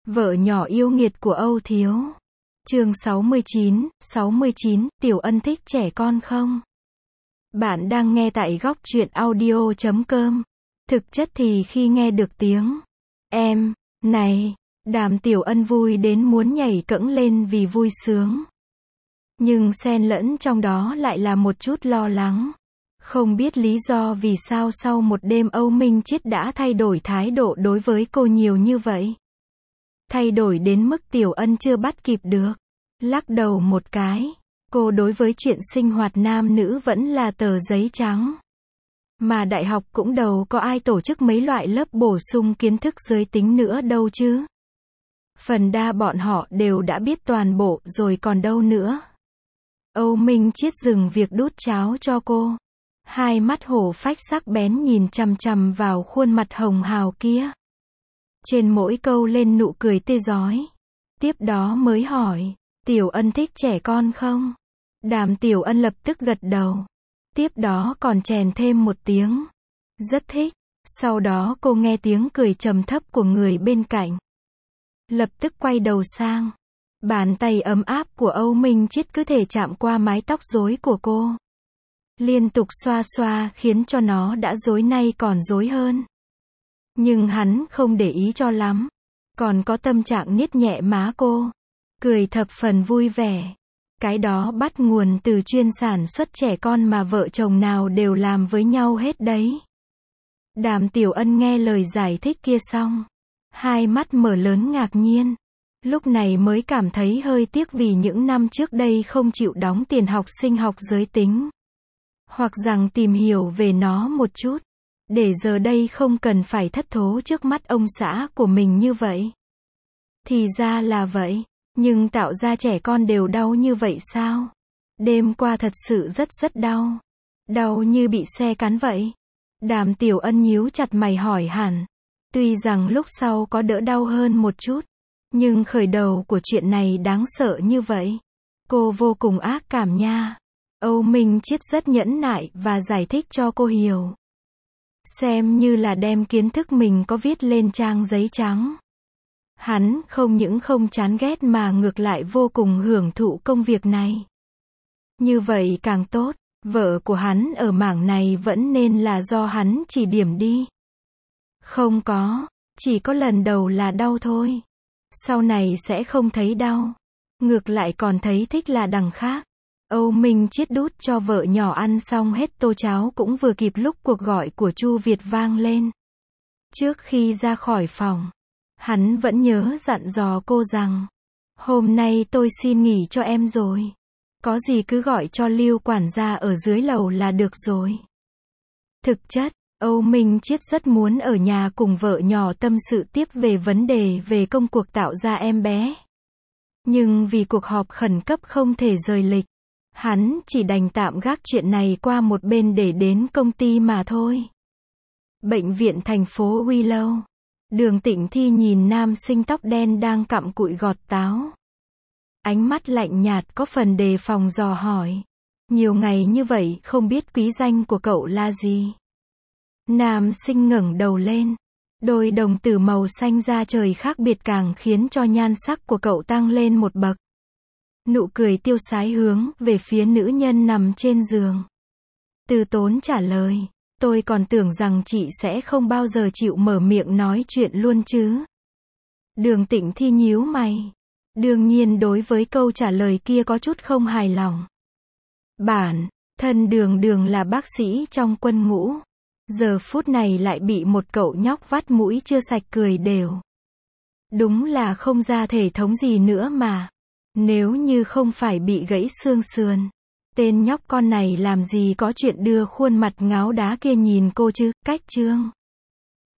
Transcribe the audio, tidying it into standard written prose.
Vợ nhỏ yêu nghiệt của Âu Thiếu. Chương 69, Tiểu Ân thích trẻ con không? Bạn đang nghe tại góc truyện audio.com. Thực chất thì khi nghe được tiếng em này, Đàm Tiểu Ân vui đến muốn nhảy cẫng lên vì vui sướng. Nhưng xen lẫn trong đó lại là một chút lo lắng. Không biết lý do vì sao sau một đêm Âu Minh Chiết đã thay đổi thái độ đối với cô nhiều như vậy. Thay đổi đến mức Tiểu Ân chưa bắt kịp được. Lắc đầu một cái. Cô đối với chuyện sinh hoạt nam nữ vẫn là tờ giấy trắng. Mà đại học cũng đâu có ai tổ chức mấy loại lớp bổ sung kiến thức giới tính nữa đâu chứ. Phần đa bọn họ đều đã biết toàn bộ rồi còn đâu nữa. Âu Minh Chiết dừng việc đút cháo cho cô. Hai mắt hổ phách sắc bén nhìn chằm chằm vào khuôn mặt hồng hào kia. Trên mỗi câu lên nụ cười tươi rói. Tiếp đó mới hỏi, Tiểu Ân thích trẻ con không? Đàm Tiểu Ân lập tức gật đầu. Tiếp đó còn chèn thêm một tiếng. Rất thích. Sau đó cô nghe tiếng cười trầm thấp của người bên cạnh. Lập tức quay đầu sang. Bàn tay ấm áp của Âu Minh Chiết cứ thể chạm qua mái tóc rối của cô. Liên tục xoa xoa khiến cho nó đã rối nay còn rối hơn. Nhưng hắn không để ý cho lắm. Còn có tâm trạng niết nhẹ má cô. Cười thập phần vui vẻ. Cái đó bắt nguồn từ chuyên sản xuất trẻ con mà vợ chồng nào đều làm với nhau hết đấy. Đàm Tiểu Ân nghe lời giải thích kia xong. Hai mắt mở lớn ngạc nhiên. Lúc này mới cảm thấy hơi tiếc vì những năm trước đây không chịu đóng tiền học sinh học giới tính. Hoặc rằng tìm hiểu về nó một chút. Để giờ đây không cần phải thất thố trước mắt ông xã của mình như vậy. Thì ra là vậy. Nhưng tạo ra trẻ con đều đau như vậy sao? Đêm qua thật sự rất đau. Đau như bị xe cắn vậy. Đàm Tiểu Ân nhíu chặt mày hỏi hẳn. Tuy rằng lúc sau có đỡ đau hơn một chút. Nhưng khởi đầu của chuyện này đáng sợ như vậy. Cô vô cùng ác cảm nha. Âu Minh Chiết rất nhẫn nại và giải thích cho cô hiểu. Xem như là đem kiến thức mình có viết lên trang giấy trắng. Hắn không những không chán ghét mà ngược lại vô cùng hưởng thụ công việc này. Như vậy càng tốt, vợ của hắn ở mảng này vẫn nên là do hắn chỉ điểm đi. Không có, chỉ có lần đầu là đau thôi. Sau này sẽ không thấy đau. Ngược lại còn thấy thích là đằng khác. Âu Minh Chiết đút cho vợ nhỏ ăn xong hết tô cháo cũng vừa kịp lúc cuộc gọi của Chu Việt vang lên. Trước khi ra khỏi phòng, hắn vẫn nhớ dặn dò cô rằng, hôm nay tôi xin nghỉ cho em rồi. Có gì cứ gọi cho Lưu quản gia ở dưới lầu là được rồi. Thực chất, Âu Minh Chiết rất muốn ở nhà cùng vợ nhỏ tâm sự tiếp về vấn đề về công cuộc tạo ra em bé. Nhưng vì cuộc họp khẩn cấp không thể rời lịch, hắn chỉ đành tạm gác chuyện này qua một bên để đến công ty mà thôi. Bệnh viện thành phố Willow. Đường Tĩnh Thi nhìn nam sinh tóc đen đang cặm cụi gọt táo. Ánh mắt lạnh nhạt có phần đề phòng dò hỏi. Nhiều ngày như vậy không biết quý danh của cậu là gì? Nam sinh ngẩng đầu lên. Đôi đồng tử màu xanh da trời khác biệt càng khiến cho nhan sắc của cậu tăng lên một bậc. Nụ cười tiêu sái hướng về phía nữ nhân nằm trên giường. Từ Tốn trả lời. Tôi còn tưởng rằng chị sẽ không bao giờ chịu mở miệng nói chuyện luôn chứ. Đường Tĩnh Thi nhíu mày. Đương nhiên đối với câu trả lời kia có chút không hài lòng. Bản thân Đường là bác sĩ trong quân ngũ. Giờ phút này lại bị một cậu nhóc vắt mũi chưa sạch cười đều. Đúng là không ra thể thống gì nữa mà. Nếu như không phải bị gãy xương sườn. Tên nhóc con này làm gì có chuyện đưa khuôn mặt ngáo đá kia nhìn cô chứ, cách trương.